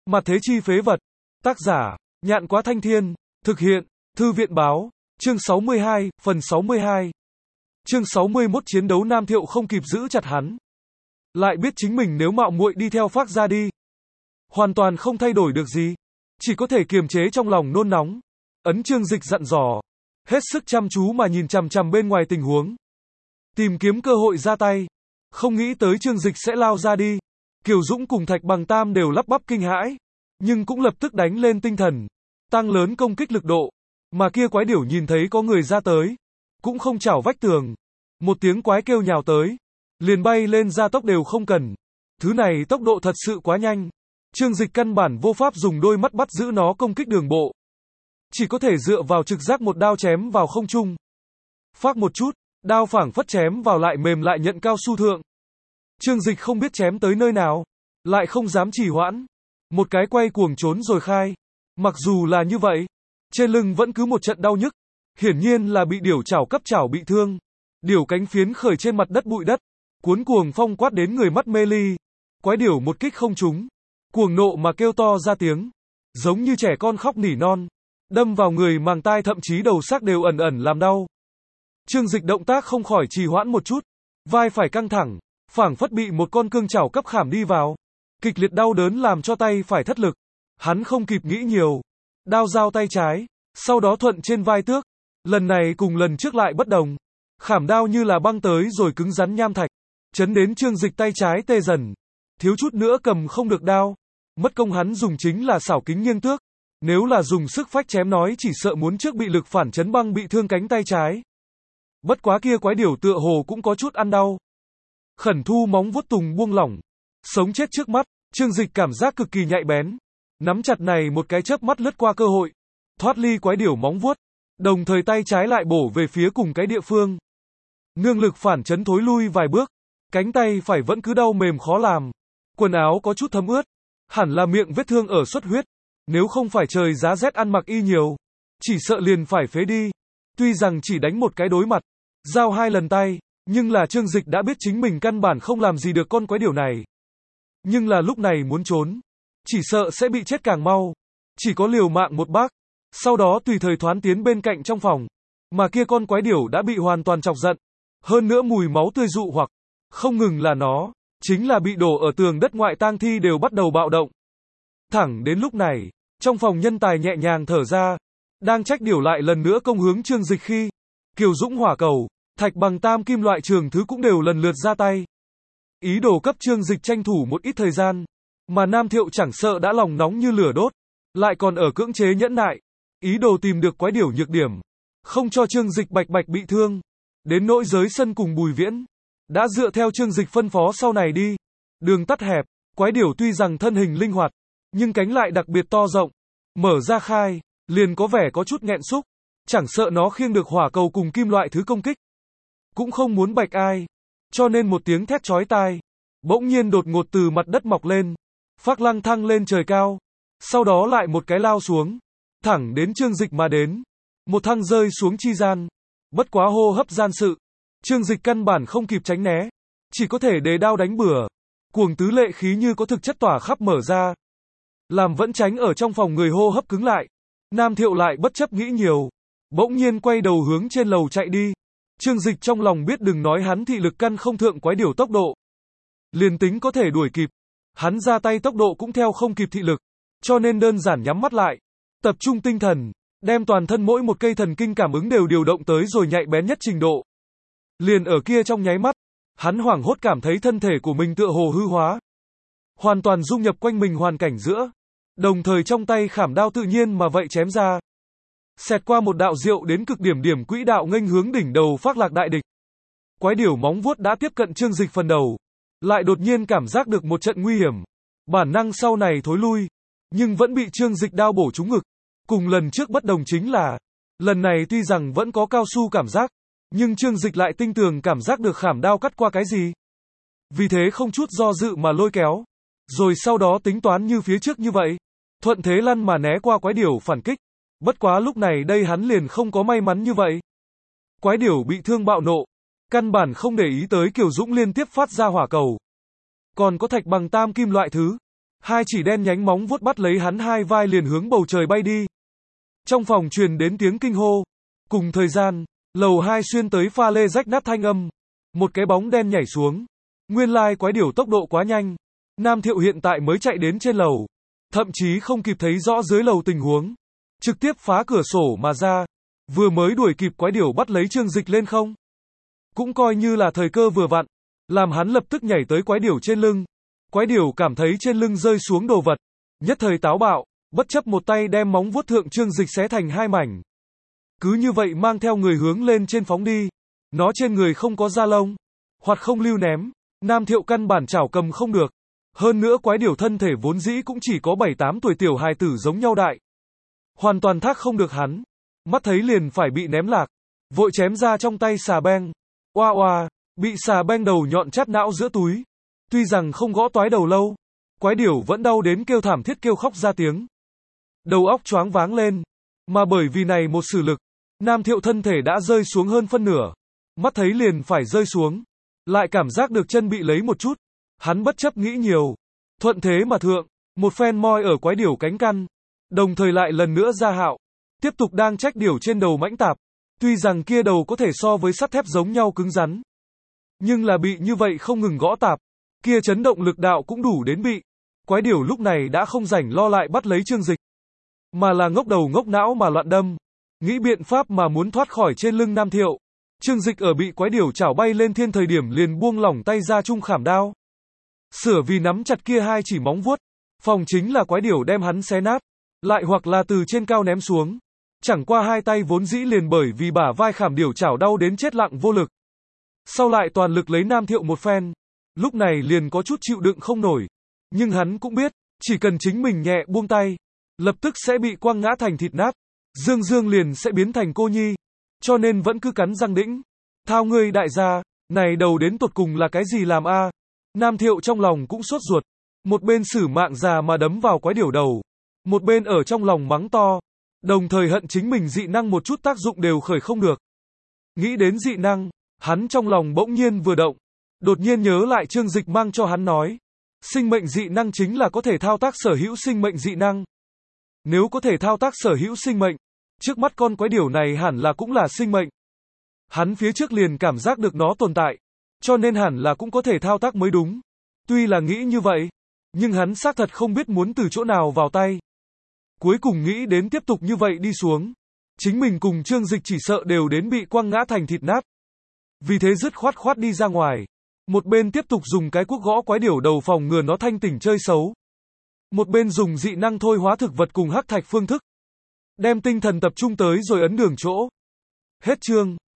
Mặt thế chi phế vật. Tác giả, Nhạn Quá Thanh Thiên. Thực hiện, Thư viện báo. Chương 62, phần 62. Chương 61 chiến đấu Nam Thiệu không kịp giữ chặt hắn. Lại biết chính mình nếu mạo muội đi theo Phác Gia đi, hoàn toàn không thay đổi được gì. Chỉ có thể kiềm chế trong lòng nôn nóng. Ấn Trương Dịch dặn dò. Hết sức chăm chú mà nhìn chằm chằm bên ngoài tình huống. Tìm kiếm cơ hội ra tay. Không nghĩ tới Trương Dịch sẽ lao ra đi. Kiều Dũng cùng Thạch Bằng Tam đều lắp bắp kinh hãi. Nhưng cũng lập tức đánh lên tinh thần. Tăng lớn công kích lực độ. Mà kia quái điểu nhìn thấy có người ra tới. Cũng không chảo vách tường. Một tiếng quái kêu nhào tới. Liền bay lên gia tốc đều không cần. Thứ này tốc độ thật sự quá nhanh. Trương Dịch căn bản vô pháp dùng đôi mắt bắt giữ nó công kích đường bộ. Chỉ có thể dựa vào trực giác một đao chém vào không trung. Phác một chút, đao phảng phất chém vào lại mềm lại nhận cao su thượng. Trương Dịch không biết chém tới nơi nào, lại không dám trì hoãn. Một cái quay cuồng trốn rồi khai. Mặc dù là như vậy, trên lưng vẫn cứ một trận đau nhức. Hiển nhiên là bị điểu chảo cấp chảo bị thương. Điểu cánh phiến khởi trên mặt đất bụi đất. Cuốn cuồng phong quát đến người mắt mê ly. Quái điểu một kích không trúng. Cuồng nộ mà kêu to ra tiếng. Giống như trẻ con khóc nỉ non. Đâm vào người màng tai thậm chí đầu xác đều ẩn ẩn làm đau. Trương Dịch động tác không khỏi trì hoãn một chút. Vai phải căng thẳng. Phảng phất bị một con cương chảo cấp khảm đi vào. Kịch liệt đau đớn làm cho tay phải thất lực. Hắn không kịp nghĩ nhiều. Đao giao tay trái. Sau đó thuận trên vai tước. Lần này cùng lần trước lại bất đồng. Khảm đao như là băng tới rồi cứng rắn nham thạch. Chấn đến Trương Dịch tay trái tê dần. Thiếu chút nữa cầm không được đao. Mất công hắn dùng chính là xảo kính nghiêng tước. Nếu là dùng sức phách chém nói chỉ sợ muốn trước bị lực phản chấn băng bị thương cánh tay trái. Bất quá kia quái điểu tựa hồ cũng có chút ăn đau. Khẩn thu móng vuốt tùng buông lỏng. Sống chết trước mắt, Trương Dịch cảm giác cực kỳ nhạy bén. Nắm chặt này một cái chớp mắt lướt qua cơ hội. Thoát ly quái điểu móng vuốt. Đồng thời tay trái lại bổ về phía cùng cái địa phương. Nương lực phản chấn thối lui vài bước. Cánh tay phải vẫn cứ đau mềm khó làm. Quần áo có chút thấm ướt. Hẳn là miệng vết thương ở xuất huyết. Nếu không phải trời giá rét ăn mặc y nhiều, chỉ sợ liền phải phế đi. Tuy rằng chỉ đánh một cái đối mặt, giao 2 lần tay, nhưng là Trương Dịch đã biết chính mình căn bản không làm gì được con quái điểu này. Nhưng là lúc này muốn trốn, chỉ sợ sẽ bị chết càng mau. Chỉ có liều mạng một bác, sau đó tùy thời thoán tiến bên cạnh trong phòng. Mà kia con quái điểu đã bị hoàn toàn chọc giận. Hơn nữa mùi máu tươi dụ hoặc, không ngừng là nó, chính là bị đổ ở tường đất ngoại tang thi đều bắt đầu bạo động. Thẳng đến lúc này, trong phòng nhân tài nhẹ nhàng thở ra, đang trách điểu lại lần nữa công hướng Trương Dịch khi, Kiều Dũng hỏa cầu, Thạch Bằng Tam kim loại trường thứ cũng đều lần lượt ra tay. Ý đồ cấp Trương Dịch tranh thủ một ít thời gian, mà Nam Thiệu chẳng sợ đã lòng nóng như lửa đốt, lại còn ở cưỡng chế nhẫn nại, ý đồ tìm được quái điểu nhược điểm, không cho Trương Dịch bạch bạch bị thương. Đến nỗi giới sân cùng Bùi Viễn, đã dựa theo Trương Dịch phân phó sau này đi, đường tắt hẹp, quái điểu tuy rằng thân hình linh hoạt, nhưng cánh lại đặc biệt to rộng, mở ra khai, liền có vẻ có chút nghẹn xúc, chẳng sợ nó khiêng được hỏa cầu cùng kim loại thứ công kích. Cũng không muốn bạch ai, cho nên một tiếng thét chói tai, bỗng nhiên đột ngột từ mặt đất mọc lên, Phác Lăng thăng lên trời cao, sau đó lại một cái lao xuống, thẳng đến Trương Dịch mà đến, một thăng rơi xuống chi gian, bất quá hô hấp gian sự, Trương Dịch căn bản không kịp tránh né, chỉ có thể đề đao đánh bừa, cuồng tứ lệ khí như có thực chất tỏa khắp mở ra. Làm vẫn tránh ở trong phòng người hô hấp cứng lại. Nam Thiệu lại bất chấp nghĩ nhiều. Bỗng nhiên quay đầu hướng trên lầu chạy đi. Trương Dịch trong lòng biết đừng nói hắn thị lực căn không thượng quái điểu tốc độ. Liền tính có thể đuổi kịp. Hắn ra tay tốc độ cũng theo không kịp thị lực. Cho nên đơn giản nhắm mắt lại. Tập trung tinh thần. Đem toàn thân mỗi một cây thần kinh cảm ứng đều điều động tới rồi nhạy bén nhất trình độ. Liền ở kia trong nháy mắt. Hắn hoảng hốt cảm thấy thân thể của mình tựa hồ hư hóa. Hoàn toàn dung nhập quanh mình hoàn cảnh giữa. Đồng thời trong tay khảm đao tự nhiên mà vậy chém ra. Xẹt qua một đạo diệu đến cực điểm quỹ đạo nghênh hướng đỉnh đầu Phác Lạc đại địch. Quái điểu móng vuốt đã tiếp cận Trương Dịch phần đầu. Lại đột nhiên cảm giác được một trận nguy hiểm. Bản năng sau này thối lui. Nhưng vẫn bị Trương Dịch đao bổ trúng ngực. Cùng lần trước bất đồng chính là, lần này tuy rằng vẫn có cao su cảm giác, nhưng Trương Dịch lại tinh tường cảm giác được khảm đao cắt qua cái gì. Vì thế không chút do dự mà lôi kéo. Rồi sau đó tính toán như phía trước như vậy. Thuận thế lăn mà né qua quái điểu phản kích. Bất quá lúc này đây hắn liền không có may mắn như vậy. Quái điểu bị thương bạo nộ. Căn bản không để ý tới Kiều Dũng liên tiếp phát ra hỏa cầu. Còn có Thạch Bằng Tam kim loại thứ. Hai chỉ đen nhánh móng vuốt bắt lấy hắn hai vai liền hướng bầu trời bay đi. Trong phòng truyền đến tiếng kinh hô. Cùng thời gian, lầu 2 xuyên tới pha lê rách nát thanh âm. Một cái bóng đen nhảy xuống. Nguyên lai quái điểu tốc độ quá nhanh. Nam Thiệu hiện tại mới chạy đến trên lầu. Thậm chí không kịp thấy rõ dưới lầu tình huống. Trực tiếp phá cửa sổ mà ra. Vừa mới đuổi kịp quái điểu bắt lấy Trương Dịch lên không. Cũng coi như là thời cơ vừa vặn. Làm hắn lập tức nhảy tới quái điểu trên lưng. Quái điểu cảm thấy trên lưng rơi xuống đồ vật. Nhất thời táo bạo, bất chấp một tay đem móng vuốt thượng Trương Dịch xé thành hai mảnh. Cứ như vậy mang theo người hướng lên trên phóng đi. Nó trên người không có da lông. Hoặc không lưu ném. Nam Thiệu căn bản chảo cầm không được. Hơn nữa quái điểu thân thể vốn dĩ cũng chỉ có 7-8 tuổi tiểu hài tử giống nhau đại. Hoàn toàn thác không được hắn. Mắt thấy liền phải bị ném lạc. Vội chém ra trong tay xà beng. Oa oa, bị xà beng đầu nhọn chát não giữa túi. Tuy rằng không gõ toái đầu lâu. Quái điểu vẫn đau đến kêu thảm thiết kêu khóc ra tiếng. Đầu óc choáng váng lên. Mà bởi vì này một sử lực. Nam Thiệu thân thể đã rơi xuống hơn phân nửa. Mắt thấy liền phải rơi xuống. Lại cảm giác được chân bị lấy một chút. Hắn bất chấp nghĩ nhiều. Thuận thế mà thượng. Một phen moi ở quái điểu cánh căn. Đồng thời lại lần nữa ra hạo. Tiếp tục đang trách điểu trên đầu mãnh tạp. Tuy rằng kia đầu có thể so với sắt thép giống nhau cứng rắn. Nhưng là bị như vậy không ngừng gõ tạp. Kia chấn động lực đạo cũng đủ đến bị. Quái điểu lúc này đã không rảnh lo lại bắt lấy Trương Dịch. Mà là ngốc đầu ngốc não mà loạn đâm. Nghĩ biện pháp mà muốn thoát khỏi trên lưng Nam Thiệu. Trương Dịch ở bị quái điểu chảo bay lên thiên thời điểm liền buông lỏng tay ra trung khảm đao. Sửa vì nắm chặt kia hai chỉ móng vuốt. Phòng chính là quái điểu đem hắn xé nát. Lại hoặc là từ trên cao ném xuống. Chẳng qua hai tay vốn dĩ liền bởi vì bả vai khảm điểu chảo đau đến chết lặng vô lực. Sau lại toàn lực lấy Nam Thiệu một phen. Lúc này liền có chút chịu đựng không nổi. Nhưng hắn cũng biết, chỉ cần chính mình nhẹ buông tay. Lập tức sẽ bị quăng ngã thành thịt nát. Dương Dương liền sẽ biến thành cô nhi. Cho nên vẫn cứ cắn răng đĩnh. Thao ngươi đại gia, này đầu đến tột cùng là cái gì làm a? Nam Thiệu trong lòng cũng sốt ruột. Một bên sử mạng già mà đấm vào quái điểu đầu. Một bên ở trong lòng mắng to. Đồng thời hận chính mình dị năng một chút tác dụng đều khởi không được. Nghĩ đến dị năng, hắn trong lòng bỗng nhiên vừa động. Đột nhiên nhớ lại Trương Dịch mang cho hắn nói. Sinh mệnh dị năng chính là có thể thao tác sở hữu sinh mệnh dị năng. Nếu có thể thao tác sở hữu sinh mệnh, trước mắt con quái điểu này hẳn là cũng là sinh mệnh. Hắn phía trước liền cảm giác được nó tồn tại, cho nên hẳn là cũng có thể thao tác mới đúng. Tuy là nghĩ như vậy, nhưng hắn xác thật không biết muốn từ chỗ nào vào tay. Cuối cùng nghĩ đến tiếp tục như vậy đi xuống. Chính mình cùng Trương Dịch chỉ sợ đều đến bị quăng ngã thành thịt nát. Vì thế dứt khoát đi ra ngoài. Một bên tiếp tục dùng cái cuốc gõ quái điểu đầu phòng ngừa nó thanh tỉnh chơi xấu. Một bên dùng dị năng thôi hóa thực vật cùng hắc thạch phương thức. Đem tinh thần tập trung tới rồi ấn đường chỗ. Hết chương.